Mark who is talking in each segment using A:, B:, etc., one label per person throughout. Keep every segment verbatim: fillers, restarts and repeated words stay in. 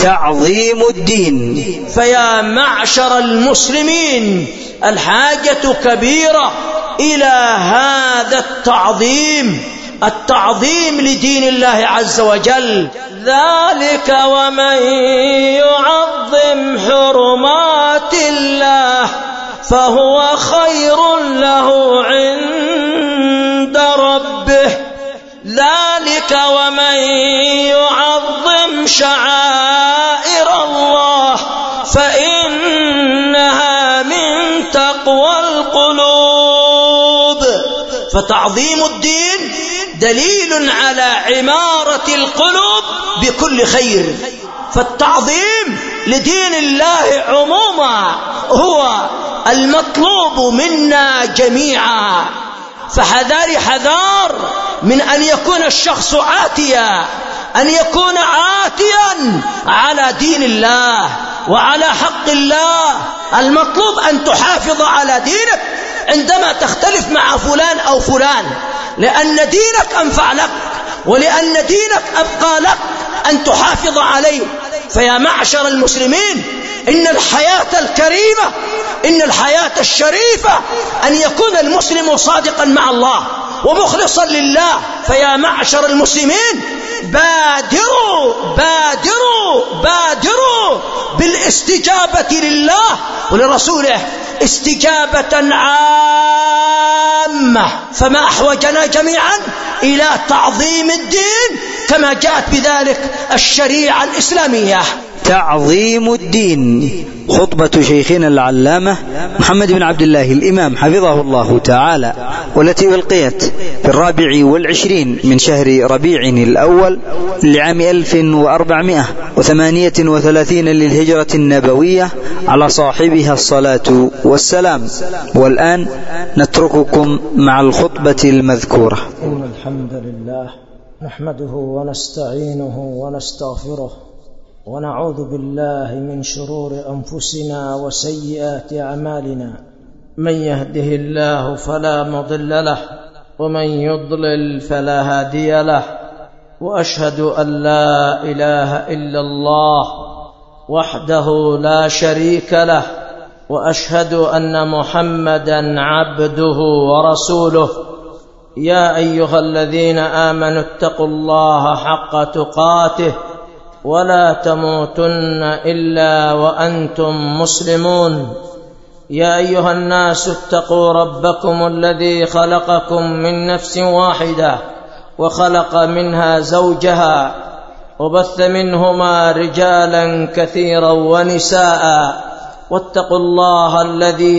A: تعظيم الدين.
B: فيا معشر المسلمين، الحاجة كبيرة إلى هذا التعظيم، التعظيم لدين الله عز وجل. ذلك ومن يعظم حرمات الله فهو خير له عند ربه. ذلك ومن يعظم شعائر الله فإنها من تقوى القلوب. فتعظيم الدين دليل على عمارة القلوب بكل خير. فالتعظيم لدين الله عموما هو المطلوب منا جميعا. فحذار حذار من أن يكون الشخص عاتيا، أن يكون عاتيا على دين الله وعلى حق الله. المطلوب أن تحافظ على دينك عندما تختلف مع فلان أو فلان، لأن دينك أنفع لك ولأن دينك أبقى لك أن تحافظ عليه. فيا معشر المسلمين، إن الحياة الكريمة، إن الحياة الشريفة أن يكون المسلم صادقا مع الله ومخلصا لله. فيا معشر المسلمين، بادروا بادروا بادروا بالاستجابة لله ولرسوله استجابة عامة. فما أحوجنا جميعا إلى تعظيم الدين كما جاءت بذلك الشريعة الإسلامية.
A: تعظيم الدين. خطبة شيخنا العلامة محمد بن عبد الله الإمام حفظه الله تعالى، والتي ألقيت في الرابع والعشرين من شهر ربيع الأول لعام ألف وأربعمائة وثمانية وثلاثين للهجرة النبوية، على صاحبها الصلاة والسلام. والآن نترككم مع الخطبة المذكورة.
C: إن الحمد لله نحمده ونستعينه ونستغفره ونعوذ بالله من شرور أنفسنا وسيئات أعمالنا. من يهده الله فلا مضل له ومن يضلل فلا هادي له. وأشهد أن لا إله إلا الله وحده لا شريك له، وأشهد أن محمدا عبده ورسوله. يا أيها الذين آمنوا اتقوا الله حق تقاته ولا تموتن إلا وأنتم مسلمون. يا أيها الناس اتقوا ربكم الذي خلقكم من نفس واحدة وخلق منها زوجها وبث منهما رجالا كثيرا ونساء. واتقوا الله الذي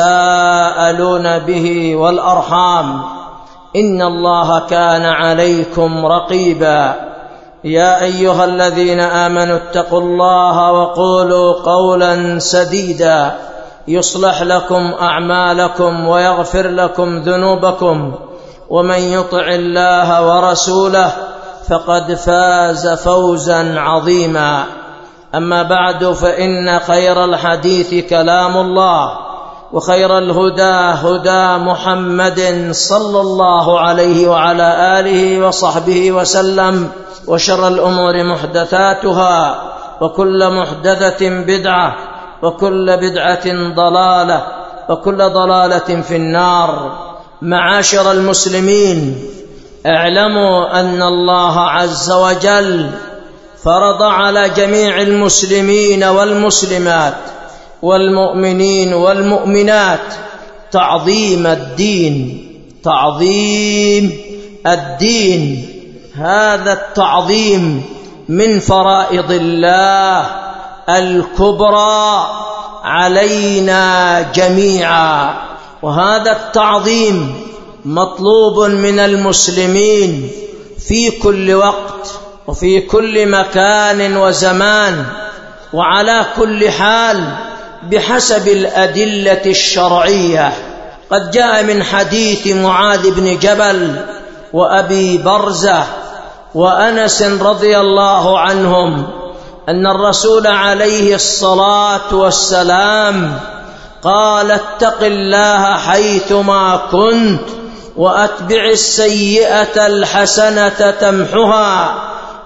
C: تساءلون به والأرحام، إن الله كان عليكم رقيبا. يا أيها الذين آمنوا اتقوا الله وقولوا قولا سديدا يصلح لكم أعمالكم ويغفر لكم ذنوبكم، ومن يطع الله ورسوله فقد فاز فوزا عظيما. أما بعد، فإن خير الحديث كلام الله، وخير الهدى هدى محمد صلى الله عليه وعلى آله وصحبه وسلم. وشر الأمور محدثاتها، وكل محدثة بدعة، وكل بدعة ضلالة، وكل ضلالة في النار. معاشر المسلمين، اعلموا أن الله عز وجل فرض على جميع المسلمين والمسلمات والمؤمنين والمؤمنات تعظيم الدين. تعظيم الدين، هذا التعظيم من فرائض الله الكبرى علينا جميعا. وهذا التعظيم مطلوب من المسلمين في كل وقت وفي كل مكان وزمان وعلى كل حال بحسب الأدلة الشرعية. قد جاء من حديث معاذ بن جبل وأبي برزة وأنس رضي الله عنهم أن الرسول عليه الصلاة والسلام قال: اتق الله حيثما كنت وأتبع السيئة الحسنة تمحها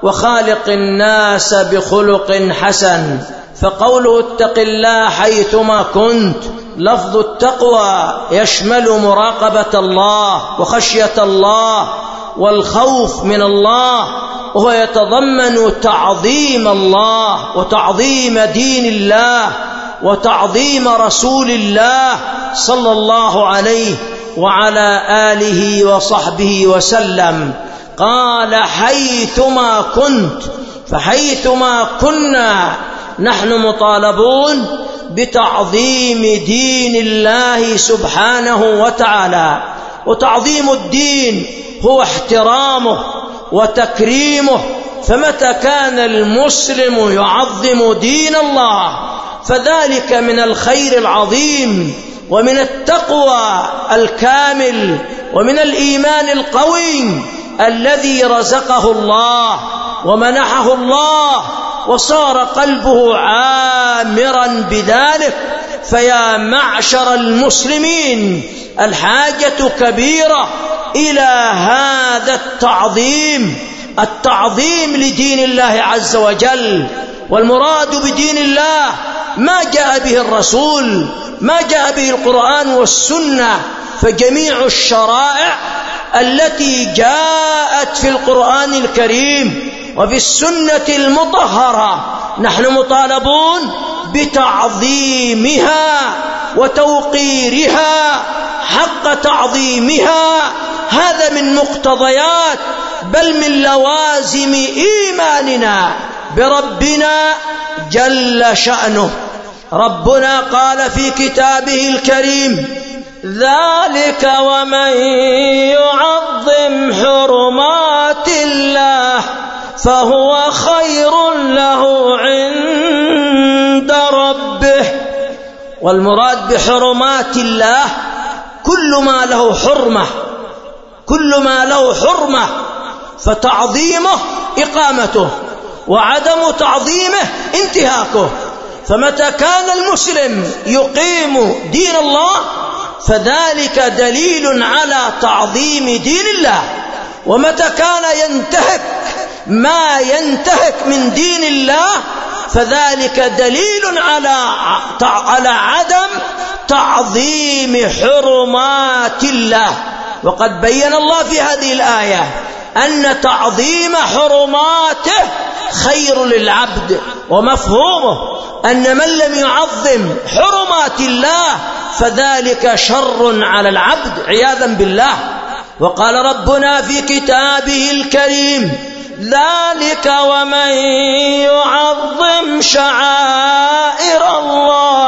B: وخالق الناس بخلق حسن. فقوله اتق الله حيثما كنت، لفظ التقوى يشمل مراقبة الله وخشية الله والخوف من الله، وهو يتضمن تعظيم الله وتعظيم دين الله وتعظيم رسول الله صلى الله عليه وعلى آله وصحبه وسلم. قال حيثما كنت، فحيثما كنا نحن مطالبون بتعظيم دين الله سبحانه وتعالى. وتعظيم الدين هو احترامه وتكريمه، فمتى كان المسلم يعظم دين الله فذلك من الخير العظيم ومن التقوى الكامل ومن الإيمان القوي الذي رزقه الله ومنحه الله، وصار قلبه عامرا بذلك. فيا معشر المسلمين، الحاجة كبيرة إلى هذا التعظيم، التعظيم لدين الله عز وجل. والمراد بدين الله ما جاء به الرسول، ما جاء به القرآن والسنة، فجميع الشرائع التي جاءت في القرآن الكريم وفي السنة المطهرة نحن مطالبون بتعظيمها وتوقيرها حق تعظيمها. هذا من مقتضيات بل من لوازم إيماننا بربنا جل شأنه. ربنا قال في كتابه الكريم: ذلك ومن يعظم حرمات الله فهو خير له عند ربه. والمراد بحرمات الله كل ما له حرمة، كل ما له حرمة، فتعظيمه إقامته وعدم تعظيمه انتهاكه. فمتى كان المسلم يقيم دين الله فذلك دليل على تعظيم دين الله، ومتى كان ينتهك ما ينتهك من دين الله فذلك دليل على على عدم تعظيم حرمات الله. وقد بين الله في هذه الآية أن تعظيم حرماته خير للعبد، ومفهومه أن من لم يعظم حرمات الله فذلك شر على العبد عياذا بالله. وقال ربنا في كتابه الكريم: ذلك ومن يعظم شعائر الله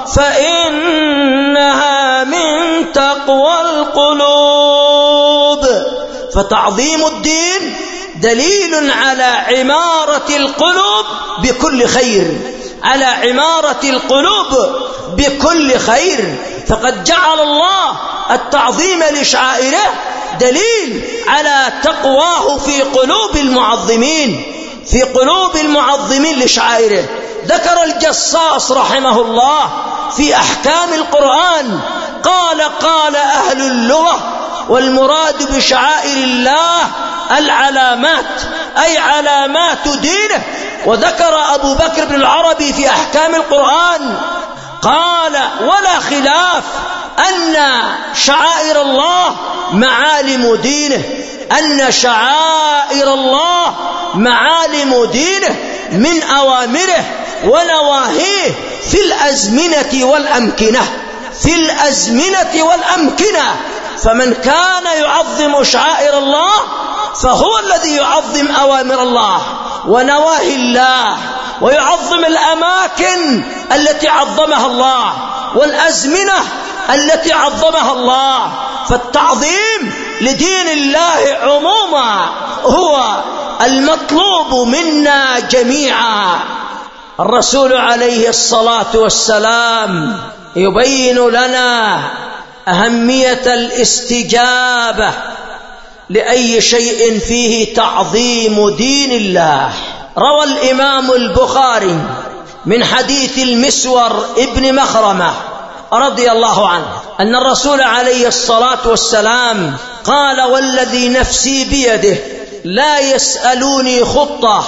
B: فإنها من تقوى القلوب. فتعظيم الدين دليل على عمارة القلوب بكل خير، على عمارة القلوب بكل خير. فقد جعل الله التعظيم لشعائره دليل على تقواه في قلوب المعظمين، في قلوب المعظمين لشعائره. ذكر الجصاص رحمه الله في أحكام القرآن قال: قال أهل اللغة: والمراد بشعائر الله العلامات، أي علامات دينه. وذكر أبو بكر بن العربي في أحكام القرآن قال: ولا خلاف أن شعائر الله معالم دينه، أن شعائر الله معالم دينه من أوامره ونواهيه في الأزمنة والأمكنة، في الأزمنة والأمكنة. فمن كان يعظم شعائر الله فهو الذي يعظم أوامر الله ونواهي الله، ويعظم الأماكن التي عظمها الله والأزمنة التي عظمها الله. فالتعظيم لدين الله عموما هو المطلوب منا جميعا. الرسول عليه الصلاة والسلام يبين لنا أهمية الاستجابة لأي شيء فيه تعظيم دين الله. روى الإمام البخاري من حديث المسور ابن مخرمة رضي الله عنه أن الرسول عليه الصلاة والسلام قال: والذي نفسي بيده لا يسألوني خطة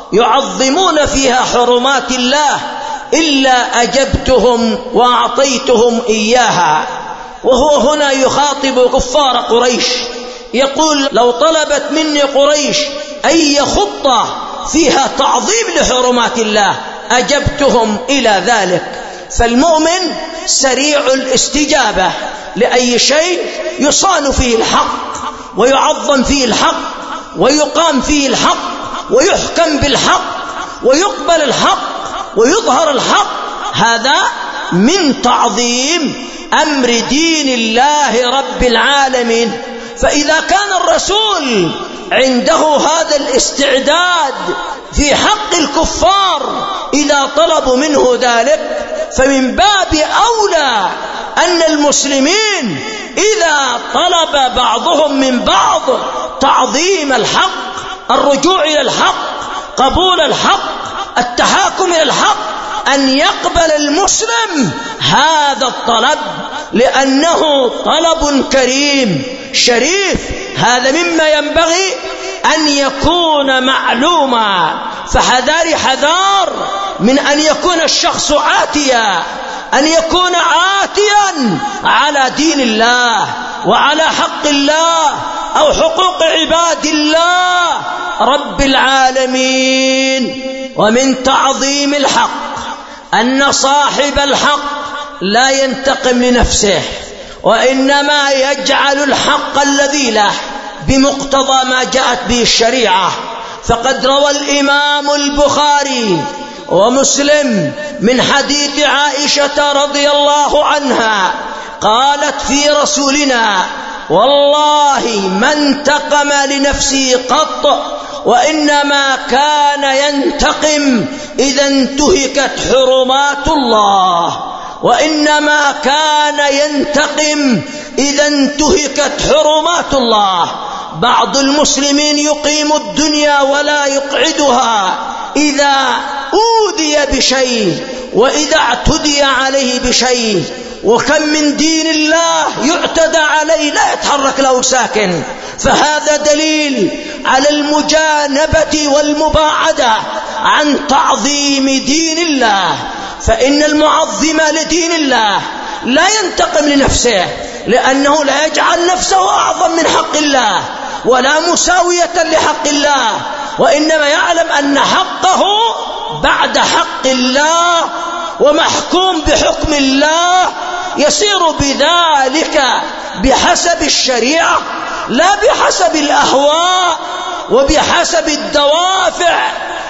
B: يعظمون فيها حرمات الله إلا أجبتهم وأعطيتهم إياها. وهو هنا يخاطب كفار قريش، يقول: لو طلبت مني قريش أي خطة فيها تعظيم لحرمات الله أجبتهم إلى ذلك. فالمؤمن سريع الاستجابة لأي شيء يصان فيه الحق ويعظم فيه الحق ويقام فيه الحق ويحكم بالحق ويقبل الحق ويظهر الحق. هذا من تعظيم أمر دين الله رب العالمين. فإذا كان الرسول عنده هذا الاستعداد في حق الكفار إذا طلبوا منه ذلك، فمن باب أولى أن المسلمين إذا طلب بعضهم من بعض تعظيم الحق، الرجوع إلى الحق، قبول الحق، التحاكم إلى الحق، أن يقبل المسلم هذا الطلب، لأنه طلب كريم شريف. هذا مما ينبغي أن يكون معلوما. فحذار حذار من أن يكون الشخص عاتيا، أن يكون عاتيا على دين الله وعلى حق الله أو حقوق عباد الله رب العالمين. ومن تعظيم الحق أن صاحب الحق لا ينتقم لنفسه، وإنما يجعل الحق الذي له بمقتضى ما جاءت به الشريعة. فقد روى الإمام البخاري ومسلم من حديث عائشة رضي الله عنها قالت في رسولنا: والله ما انتقم لنفسه قط، وإنما كان ينتقم إذا انتهكت حرمات الله، وإنما كان ينتقم إذا انتهكت حرمات الله. بعض المسلمين يقيم الدنيا ولا يقعدها إذا أوذي بشيء وإذا اعتدي عليه بشيء، وكم من دين الله يعتدى عليه لا يتحرك له ساكن. فهذا دليل على المجانبة والمباعدة عن تعظيم دين الله. فإن المعظم لدين الله لا ينتقم لنفسه، لأنه لا يجعل نفسه أعظم من حق الله ولا مساوية لحق الله، وإنما يعلم أن حقه بعد حق الله ومحكوم بحكم الله، يصير بذلك بحسب الشريعة لا بحسب الأهواء وبحسب الدوافع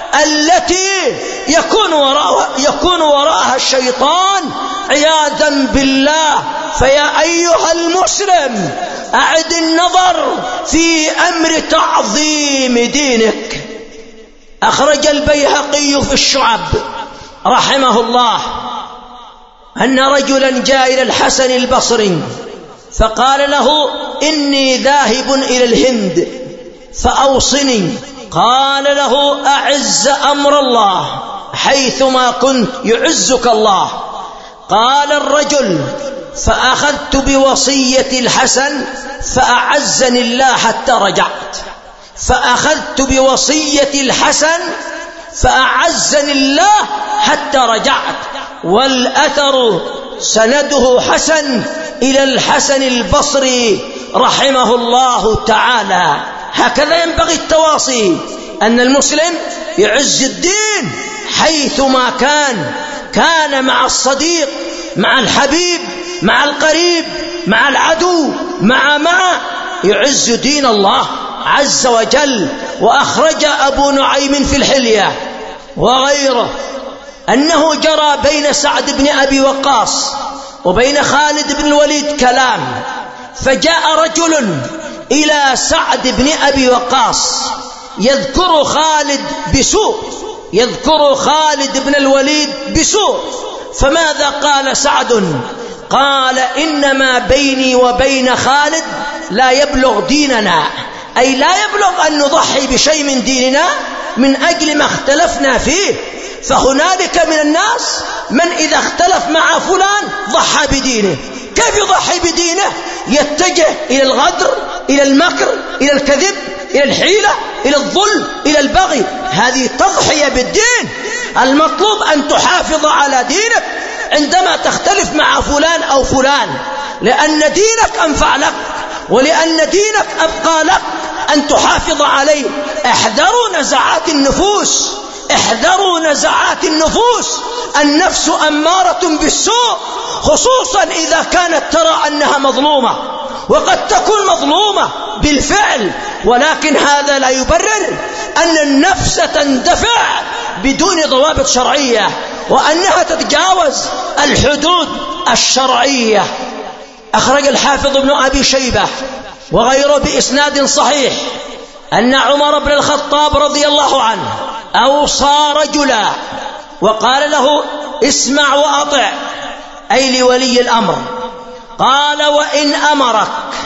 B: التي يكون وراءها, يكون وراءها الشيطان عياذا بالله. فيا أيها المسلم أعد النظر في أمر تعظيم دينك. أخرج البيهقي في الشعب رحمه الله أن رجلا جاء إلى الحسن البصري فقال له: إني ذاهب إلى الهند فأوصني. قال له: أعز أمر الله، حيثما كنت يعزك الله. قال الرجل: فأخذت بوصية الحسن فأعزني الله حتى رجعت. فأخذت بوصية الحسن فأعزني الله حتى رجعت. والأثر سنده حسن إلى الحسن البصري رحمه الله تعالى. هكذا ينبغي التواصي، أن المسلم يعز الدين حيثما كان، كان مع الصديق، مع الحبيب، مع القريب، مع العدو، مع مع يعز دين الله عز وجل. وأخرج أبو نعيم في الحلية وغيره أنه جرى بين سعد بن أبي وقاص وبين خالد بن الوليد كلام، فجاء رجل إلى سعد بن أبي وقاص يذكر خالد بسوء، يذكر خالد بن الوليد بسوء. فماذا قال سعد؟ قال: إنما بيني وبين خالد لا يبلغ ديننا، أي لا يبلغ أن نضحي بشيء من ديننا من أجل ما اختلفنا فيه. فهنالك من الناس من إذا اختلف مع فلان ضحى بدينه. كيف يضحي بدينه؟ يتجه إلى الغدر، إلى المكر، إلى الكذب، إلى الحيلة، إلى الظلم، إلى البغي. هذه تضحية بالدين. المطلوب أن تحافظ على دينك عندما تختلف مع فلان أو فلان، لأن دينك أنفع لك ولأن دينك أبقى لك، أن تحافظ عليه. احذروا نزعات النفوس، احذروا نزعات النفوس. النفس أمارة بالسوء، خصوصا إذا كانت ترى أنها مظلومة، وقد تكون مظلومة بالفعل، ولكن هذا لا يبرر أن النفس تندفع بدون ضوابط شرعية، وأنها تتجاوز الحدود الشرعية. أخرج الحافظ ابن أبي شيبة وغيره بإسناد صحيح أن عمر بن الخطاب رضي الله عنه أوصى رجلا وقال له: اسمع وأطع، أي لولي الأمر. قال: وإن أمرك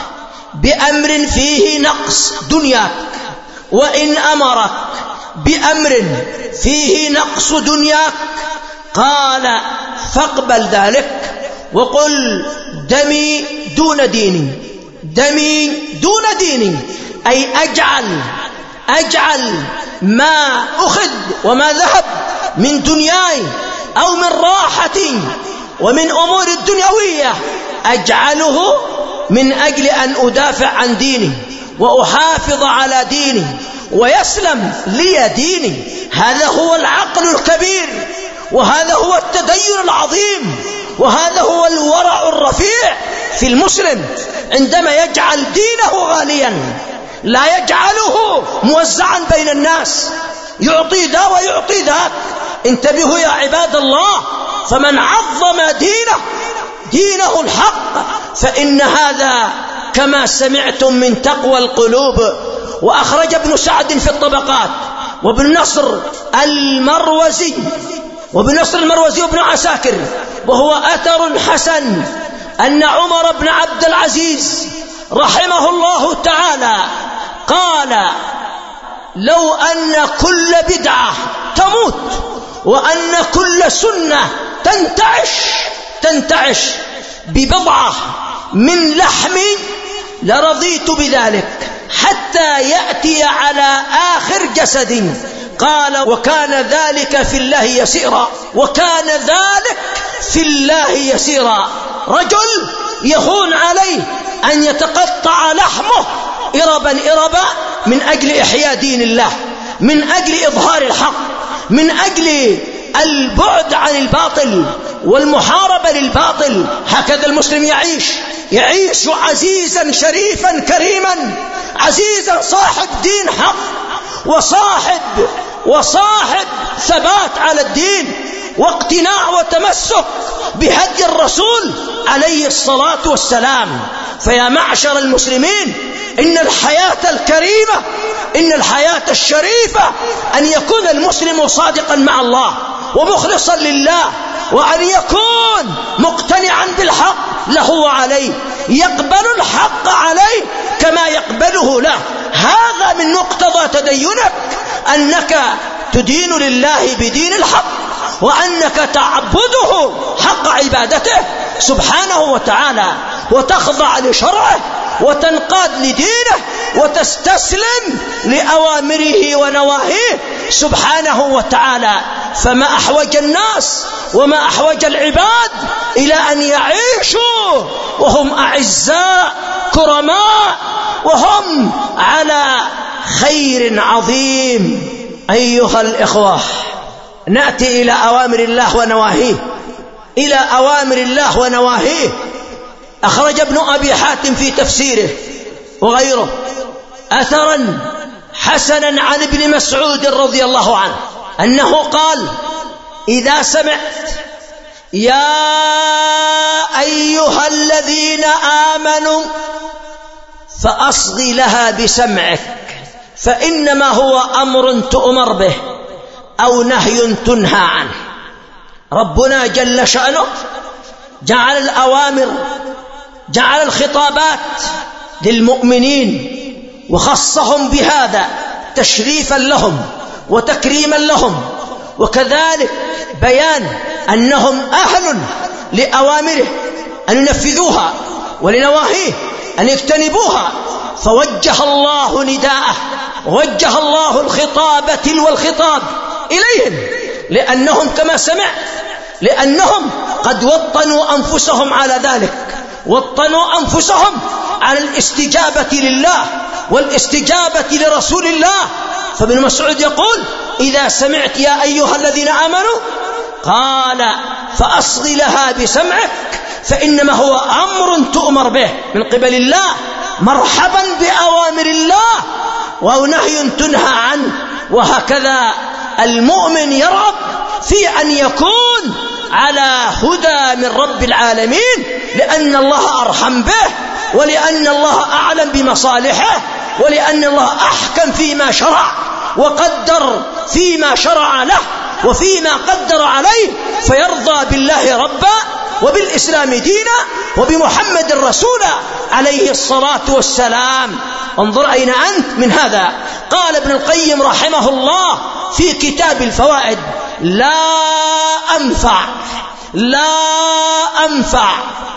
B: بأمر فيه نقص دنياك، وإن أمرك بأمر فيه نقص دنياك، قال: فاقبل ذلك وقل: دمي دون ديني، دمي دون ديني، أي أجعل أجعل ما أخذ وما ذهب من دنياي أو من راحتي ومن أمور الدنيوية، أجعله من أجل أن أدافع عن ديني وأحافظ على ديني ويسلم لي ديني. هذا هو العقل الكبير، وهذا هو التدين العظيم، وهذا هو الورع الرفيع في المسلم، عندما يجعل دينه غاليا، لا يجعله موزعا بين الناس، يعطي ذا ويعطي ذاك. انتبهوا يا عباد الله، فمن عظم دينه دينه الحق فإن هذا كما سمعتم من تقوى القلوب. وأخرج ابن سعد في الطبقات وابن نصر المروزي وابن نصر المروزي وابن عساكر، وهو أثر حسن، أن عمر بن عبد العزيز رحمه الله تعالى قال: لو أن كل بدعة تموت وأن كل سنة تنتعش تنتعش ببضعة من لحمي لرضيت بذلك حتى يأتي على آخر جسدي. قال: وكان ذلك في الله يسيرا، وكان ذلك في الله يسيرا. رجل يهون عليه أن يتقطع لحمه إربا إربا من أجل إحياء دين الله، من أجل إظهار الحق، من أجل البعد عن الباطل والمحاربة للباطل. هكذا المسلم يعيش يعيش عزيزا شريفا كريما، عزيزا صاحب دين حق، وصاحب وصاحب ثبات على الدين، واقتناع وتمسك بهدي الرسول عليه الصلاة والسلام. فيا معشر المسلمين، إن الحياة الكريمة، إن الحياة الشريفة أن يكون المسلم صادقا مع الله ومخلصا لله، وأن يكون مقتنعا بالحق له وعليه، يقبل الحق عليه كما يقبله له. هذا من مقتضى تدينك، أنك تدين لله بدين الحق، وأنك تعبده حق عبادته سبحانه وتعالى، وتخضع لشرعه وتنقاد لدينه وتستسلم لأوامره ونواهيه سبحانه وتعالى. فما أحوج الناس وما أحوج العباد إلى أن يعيشوا وهم أعزاء كرماء، وهم على خير عظيم. أيها الإخوة، نأتي إلى أوامر الله ونواهيه، إلى أوامر الله ونواهيه. أخرج ابن أبي حاتم في تفسيره وغيره أثرا حسنا عن ابن مسعود رضي الله عنه أنه قال: إذا سمعت يا أيها الذين آمنوا فأصغي لها بسمعك، فإنما هو أمر تؤمر به أو نهي تنهى عنه. ربنا جل شأنه جعل الأوامر، جعل الخطابات للمؤمنين وخصهم بهذا تشريفا لهم وتكريما لهم، وكذلك بيان أنهم أهل لأوامره أن ينفذوها ولنواهيه أن يجتنبوها. فوجه الله نداءه، وجه الله الخطاب تلو الخطاب إليهم، لأنهم كما سمعت لأنهم قد وطنوا أنفسهم على ذلك، وطنوا أنفسهم على الاستجابة لله والاستجابة لرسول الله. فابن مسعود يقول: إذا سمعت يا أيها الذين آمنوا، قال: فأصغ لها بسمعك، فإنما هو أمر تؤمر به من قبل الله، مرحبا بأوامر الله، ونهي تنهى عنه. وهكذا المؤمن يرغب في أن يكون على هدى من رب العالمين، لأن الله أرحم به، ولأن الله أعلم بمصالحه، ولأن الله أحكم فيما شرع وقدر فيما شرع له وفيما قدر عليه، فيرضى بالله ربا وبالإسلام دينا وبمحمد رسولا عليه الصلاة والسلام. انظر أين أنت من هذا. قال ابن القيم رحمه الله في كتاب الفوائد: لا أنفع لا أنفع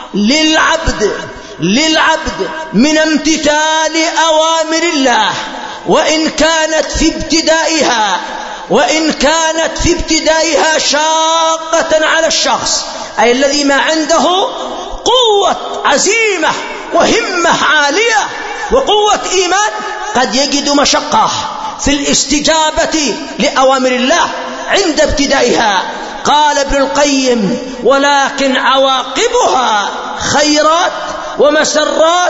B: للعبد للعبد من امتثال أوامر الله، وإن كانت في ابتدائها وإن كانت في ابتدائها شاقة على الشخص، أي الذي ما عنده قوة عزيمة وهمة عالية وقوة إيمان، قد يجد مشقة في الاستجابة لأوامر الله عند ابتدائها. قال ابن القيم: ولكن عواقبها خيرات ومسرات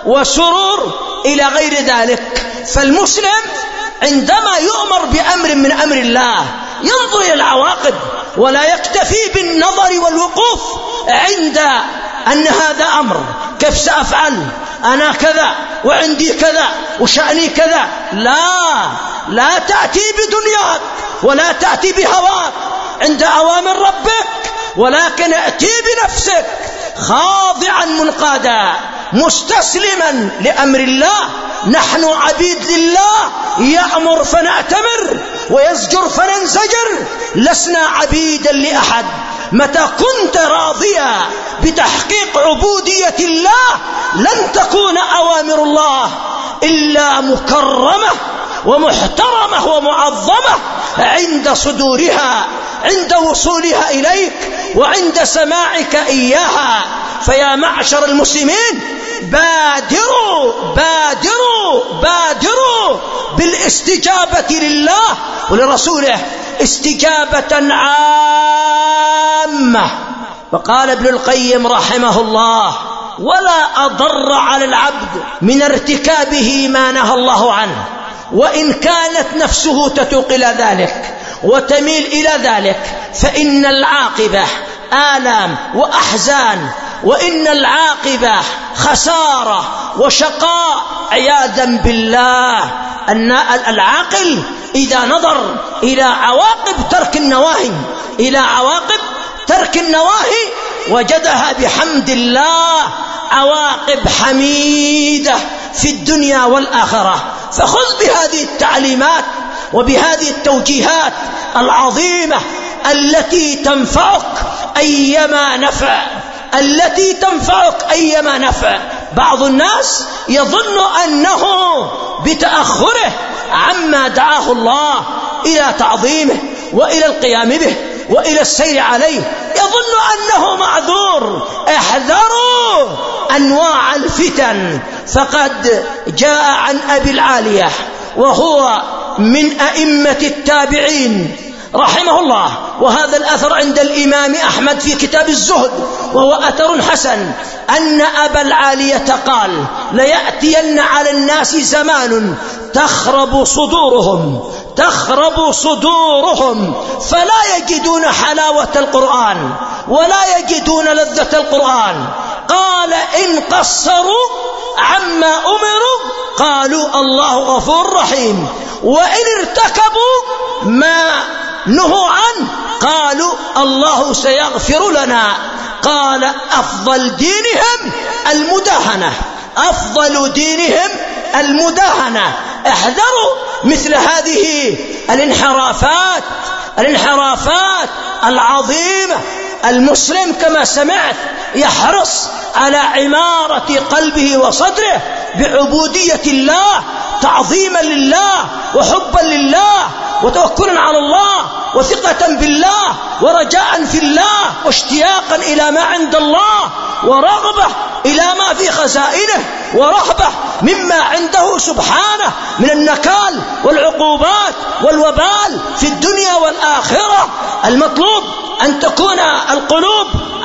B: وسرور إلى غير ذلك. فالمسلم عندما يؤمر بأمر من أمر الله ينظر إلى العواقب، ولا يكتفي بالنظر والوقوف عند أن هذا أمر، كيف سأفعل أنا كذا وعندي كذا وشأني كذا. لا لا تأتي بدنياك ولا تأتي بهواك عند أوامر ربك، ولكن أتي بنفسك خاضعا منقادا مستسلما لأمر الله. نحن عبيد لله، يأمر فنأتمر ويزجر فننزجر، لسنا عبيدا لأحد. متى كنت راضيا بتحقيق عبودية الله لن تكون أوامر الله إلا مكرمة ومحترمة ومعظمة عند صدورها، عند وصولها إليك وعند سماعك إياها. فيا معشر المسلمين، بادروا بادروا بادروا بالاستجابة لله ولرسوله استجابة عامة. وقال ابن القيم رحمه الله: ولا أضر على العبد من ارتكابه ما نهى الله عنه، وإن كانت نفسه تتوق إلى ذلك وتميل إلى ذلك، فإن العاقبة آلام وأحزان، وإن العاقبة خسارة وشقاء عياذا بالله. أن العاقل إذا نظر إلى عواقب ترك النواهي إلى عواقب ترك النواهي وجدها بحمد الله عواقب حميدة في الدنيا والآخرة. فخذ بهذه التعليمات وبهذه التوجيهات العظيمة التي تنفعك أيما نفع التي تنفعك أيما نفع. بعض الناس يظن أنه بتأخره عما دعاه الله إلى تعظيمه وإلى القيام به وإلى السير عليه يظن أنه معذور. احذروا أنواع الفتن، فقد جاء عن أبي العالية وهو من أئمة التابعين رحمه الله، وهذا الأثر عند الإمام أحمد في كتاب الزهد وهو أثر حسن، أن أبا العالية قال: ليأتين على الناس زمان تخرب صدورهم تخرب صدورهم فلا يجدون حلاوة القرآن ولا يجدون لذة القرآن. قال: إن قصروا عما أمروا قالوا الله غفور رحيم، وإن ارتكبوا ما نهوا عنه قالوا الله سيغفر لنا. قال: أفضل دينهم المداهنة أفضل دينهم المداهنة. احذروا مثل هذه الانحرافات الانحرافات العظيمة المسلم كما سمعت يحرص على عمارة قلبه وصدره بعبودية الله، تعظيما لله وحبا لله وتوكلا على الله وثقة بالله ورجاء في الله واشتياقا إلى ما عند الله ورغبة إلى ما في خزائنه ورهبة مما عنده سبحانه من النكال والعقوبات والوبال في الدنيا والآخرة. المطلوب أن تكون القلوب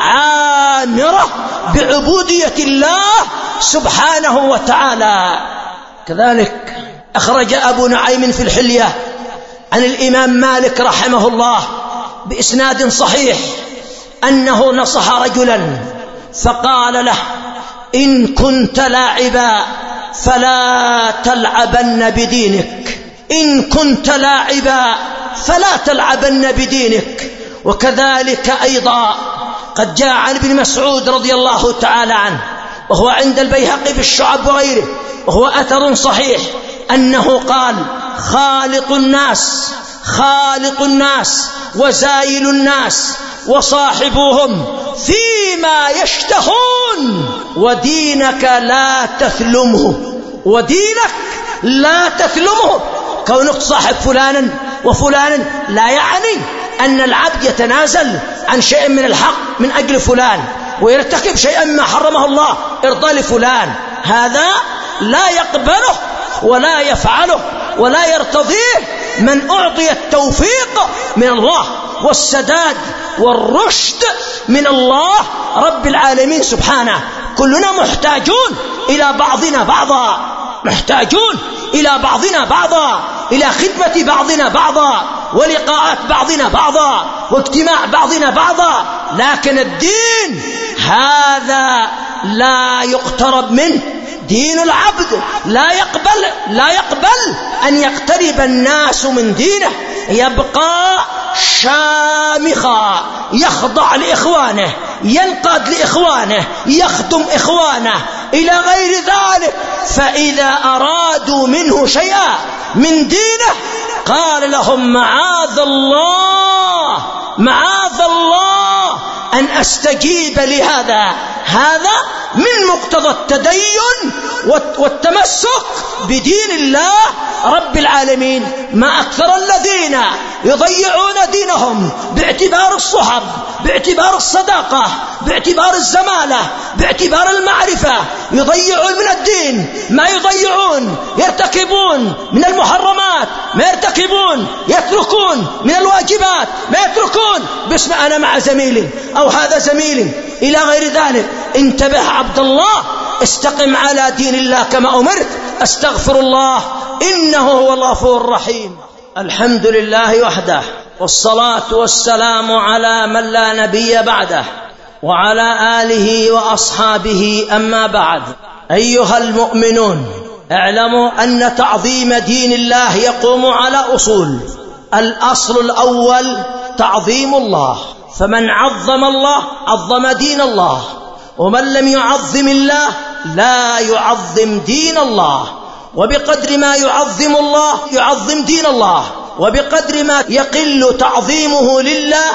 B: عامرة بعبودية الله سبحانه وتعالى. كذلك أخرج أبو نعيم في الحلية عن الإمام مالك رحمه الله بإسناد صحيح أنه نصح رجلا فقال له: إن كنت لاعبا فلا تلعبن بدينك، إن كنت لاعبا فلا تلعبن بدينك. وكذلك أيضا قد جاء عن ابن مسعود رضي الله تعالى عنه وهو عند البيهقي في الشعب وغيره وهو أثر صحيح أنه قال: خالط الناس خالط الناس وزايل الناس وصاحبوهم فيما يشتهون ودينك لا تثلمه، ودينك لا تثلمه. كونك صاحب فلانا وفلانا لا يعني أن العبد يتنازل عن شيء من الحق من أجل فلان ويرتكب شيئا ما حرمه الله إرضاء لفلان، هذا لا يقبله ولا يفعله ولا يرتضيه من أعطي التوفيق من الله والسداد والرشد من الله رب العالمين سبحانه. كلنا محتاجون إلى بعضنا بعضا، محتاجون إلى بعضنا بعضا، إلى خدمة بعضنا بعضا ولقاءات بعضنا بعضا واجتماع بعضنا بعضا. لكن الدين هذا لا يقترب منه، دين العبد لا يقبل لا يقبل أن يقترب الناس من دينه، يبقى شامخا يخضع لإخوانه، ينقاد لإخوانه، يخدم إخوانه إلى غير ذلك. فإذا أرادوا منه شيئا من دينه قال لهم: معاذ الله معاذ الله أن أستجيب لهذا. هذا من مقتضى التدين والتمسك بدين الله رب العالمين. ما أكثر الذين يضيعون دينهم باعتبار الصحب، باعتبار الصداقة، باعتبار الزمالة، باعتبار المعرفة، يضيعون من الدين ما يضيعون، يرتكبون من المحرمات ما يرتكبون، يتركون من الواجبات ما يتركون باسم أنا مع زميلي أو هذا زميلي إلى غير ذلك. انتبه عبد الله، استقم على دين الله كما أمرت. أستغفر الله إنه هو الغفور الرحيم. الحمد لله وحده، والصلاة والسلام على من لا نبي بعده وعلى آله وأصحابه. أما بعد، أيها المؤمنون، اعلموا أن تعظيم دين الله يقوم على أصول. الأصل الأول تعظيم الله، فمن عظم الله عظم دين الله، ومن لم يعظم الله لا يعظم دين الله. وبقدر ما يعظم الله يعظم دين الله، وبقدر ما يقل تعظيمه لله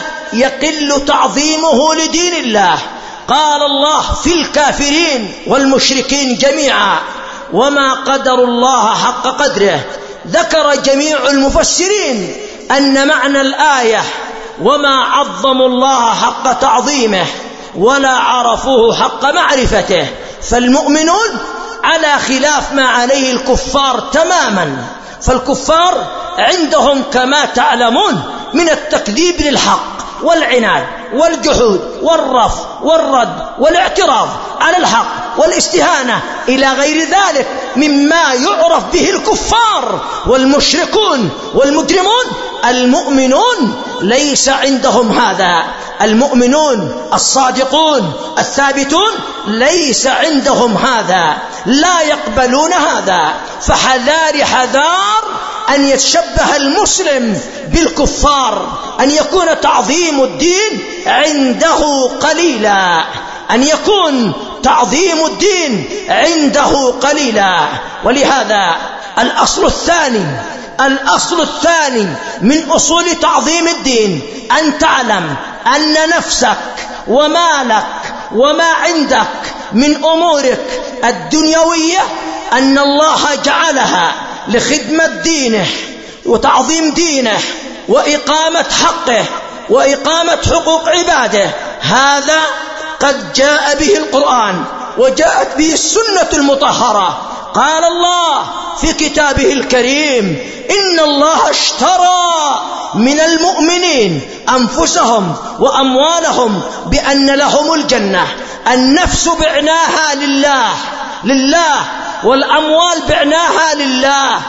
B: يقل تعظيمه لدين الله. قال الله في الكافرين والمشركين جميعا: وما قدروا الله حق قدره. ذكر جميع المفسرين أن معنى الآية وما عظموا الله حق تعظيمه ولا عرفوه حق معرفته. فالمؤمنون على خلاف ما عليه الكفار تماما. فالكفار عندهم كما تعلمون من التكذيب للحق والعناد والجحود والرفض والرد والاعتراض على الحق والاستهانة إلى غير ذلك مما يعرف به الكفار والمشركون والمجرمون. المؤمنون ليس عندهم هذا. المؤمنون الصادقون الثابتون ليس عندهم هذا، لا يقبلون هذا. فحذار حذار أن يتشبه المسلم بالكفار، أن يكون تعظيم الدين عنده قليلا، أن يكون تعظيم الدين عنده قليلا. ولهذا الأصل الثاني الأصل الثاني من أصول تعظيم الدين أن تعلم أن نفسك ومالك وما عندك من أمورك الدنيوية أن الله جعلها لخدمة دينه وتعظيم دينه وإقامة حقه وإقامة حقوق عباده. هذا قد جاء به القرآن وجاءت به السنة المطهرة. قال الله في كتابه الكريم: إن الله اشترى من المؤمنين أنفسهم وأموالهم بأن لهم الجنة. النفس بعناها لله لله والأموال بعناها لله.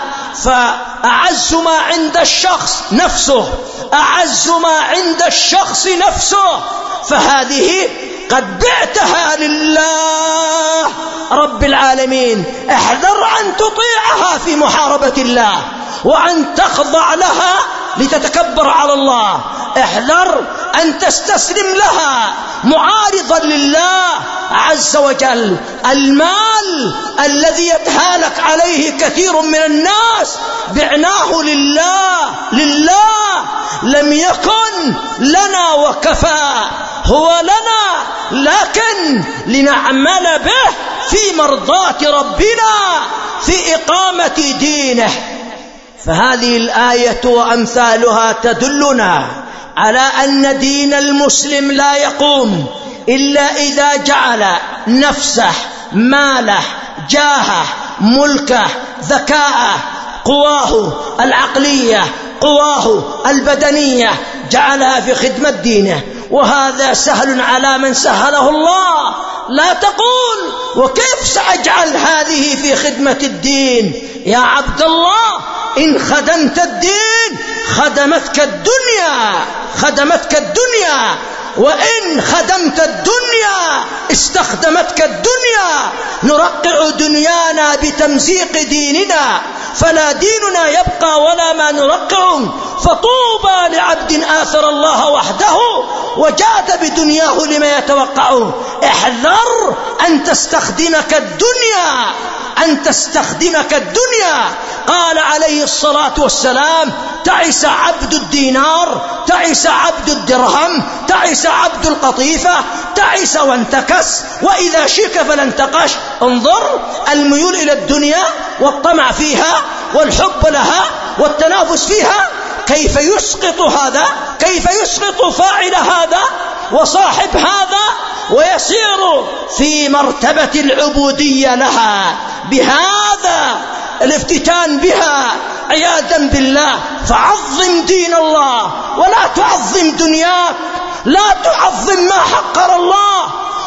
B: فأعز ما عند الشخص نفسه، أعز ما عند الشخص نفسه، فهذه قد بعتها لله رب العالمين. احذر أن تطيعها في محاربة الله وأن تخضع لها لتتكبر على الله. احذر أن تستسلم لها معارضا لله عز وجل. المال الذي يتهالك عليه كثير من الناس بعناه لله لله لم يكن لنا وكفى، هو لنا لكن لنعمل به في مرضاة ربنا في إقامة دينه. فهذه الآية وأمثالها تدلنا على أن دين المسلم لا يقوم إلا إذا جعل نفسه، ماله، جاهه، ملكه، ذكاءه، قواه العقلية، قواه البدنية، جعلها في خدمة دينه. وهذا سهل على من سهله الله. لا تقول وكيف سأجعل هذه في خدمة الدين؟ يا عبد الله، إن خدمت الدين خدمتك الدنيا خدمتك الدنيا وإن خدمت الدنيا استخدمتك الدنيا. نرقع دنيانا بتمزيق ديننا، فلا ديننا يبقى ولا ما نرقع. فطوبى لعبد آثر الله وحده وجاد بدنياه لما يتوقع. احذر أن تستخدمك الدنيا أن تستخدمك الدنيا. قال عليه الصلاة والسلام: تعس عبد الدينار، تعس عبد الدرهم، تعس عبد القطيفة، تعس وانتكس، وإذا شيك فلانتقش. انظر الميول إلى الدنيا والطمع فيها والحب لها والتنافس فيها، كيف يسقط هذا، كيف يسقط فاعل هذا وصاحب هذا ويسير في مرتبة العبودية لها بهذا الافتتان بها عياذا بالله. فعظم دين الله ولا تعظم دنياك، لا تعظم ما حقر الله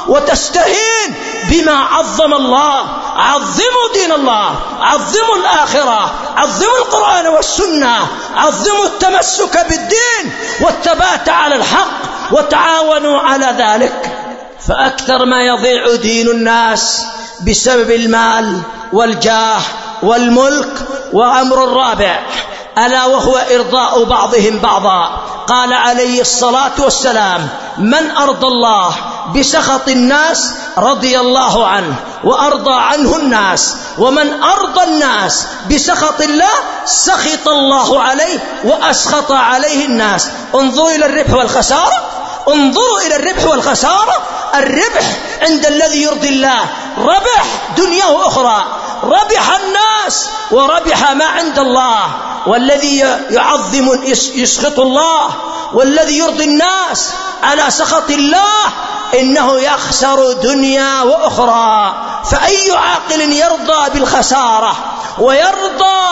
B: وتستهين بما عظم الله. عظموا دين الله، عظموا الآخرة، عظموا القرآن والسنة، عظموا التمسك بالدين والثبات على الحق، وتعاونوا على ذلك. فأكثر ما يضيع دين الناس بسبب المال والجاه والملك. وأمر الرابع ألا وهو إرضاء بعضهم بعضا. قال عليه الصلاة والسلام: من أرضى الله بسخط الناس رضي الله عنه وأرضى عنه الناس، ومن أرضى الناس بسخط الله سخط الله عليه وأسخط عليه الناس. انظروا إلى الربح والخسارة، انظروا إلى الربح والخسارة. الربح عند الذي يرضي الله، ربح دنيا وأخرى، ربح الناس وربح ما عند الله. والذي يعظم يسخط الله، والذي يرضي الناس على سخط الله إنه يخسر دنيا وأخرى. فأي عاقل يرضى بالخسارة ويرضى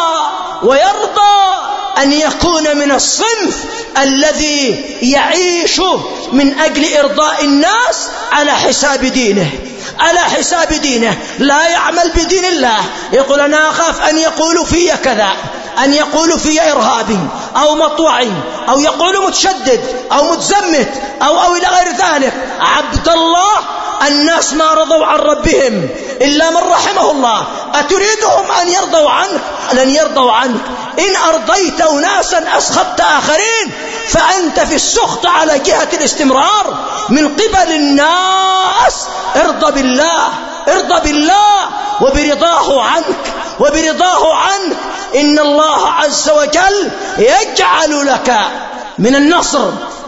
B: ويرضى أن يكون من الصنف الذي يعيش من أجل إرضاء الناس على حساب دينه، على حساب دينه، لا يعمل بدين الله. يقول: أنا أخاف أن يقولوا في كذا، أن يقولوا في إرهابي أو مطوعي، أو يقولوا متشدد أو متزمت أو, أو إلى غير ذلك. عبد الله، الناس ما رضوا عن ربهم إلا من رحمه الله. أتريدهم أن يرضوا عنك؟ لن يرضوا عنك. إن أرضيت أناسا أسخطت آخرين، فأنت في السخط على جهة الاستمرار من قبل الناس. ارضى بالله، ارضى بالله وبرضاه عنك وبرضاه عنك. إن الله عز وجل يجعل لك من النصر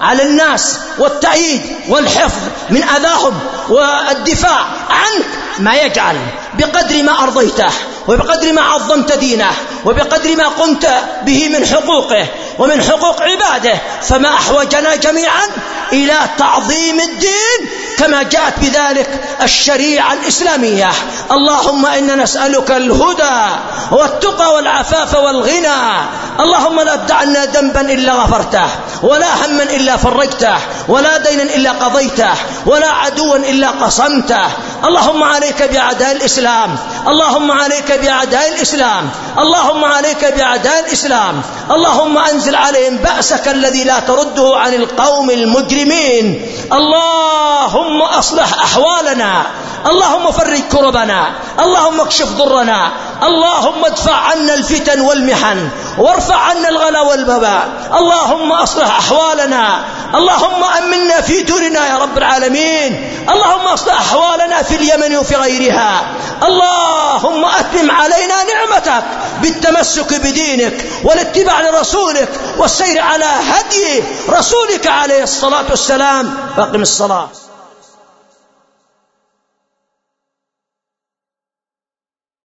B: على الناس والتأييد والحفظ من أذاهم والدفاع عنك ما يجعل بقدر ما أرضيته وبقدر ما عظمت دينه وبقدر ما قمت به من حقوقه ومن حقوق عباده، فما أحوجنا جميعا إلى تعظيم الدين كما جاءت بذلك الشريعة الإسلامية. اللهم إنا نسألك الهدى والتقى والعفاف والغنى. اللهم لا تدع عنا ذنبا إلا غفرته، ولا هما إلا فرجته، ولا دينا إلا قضيته، ولا عدوا إلا قصمته. اللهم عليك بأعداء الإسلام، اللهم عليك بأعداء الإسلام، اللهم عليك بأعداء الإسلام. اللهم أنزل عليهم بأسك الذي لا ترده عن القوم المجرمين. اللهم أصلح أحوالنا، اللهم فرج كربنا، اللهم اكشف ضرنا، اللهم ادفع عنا الفتن والمحن وارفع عنا الغلا والبلاء. اللهم أصلح أحوالنا، اللهم أمنا في دورنا يا رب العالمين. اللهم أصلح أحوالنا في اليمن وفي غيرها. اللهم أتمم علينا نعمتك بالتمسك بدينك والاتباع لرسولك والسير على هدي رسولك عليه الصلاة والسلام. فاقم الصلاة.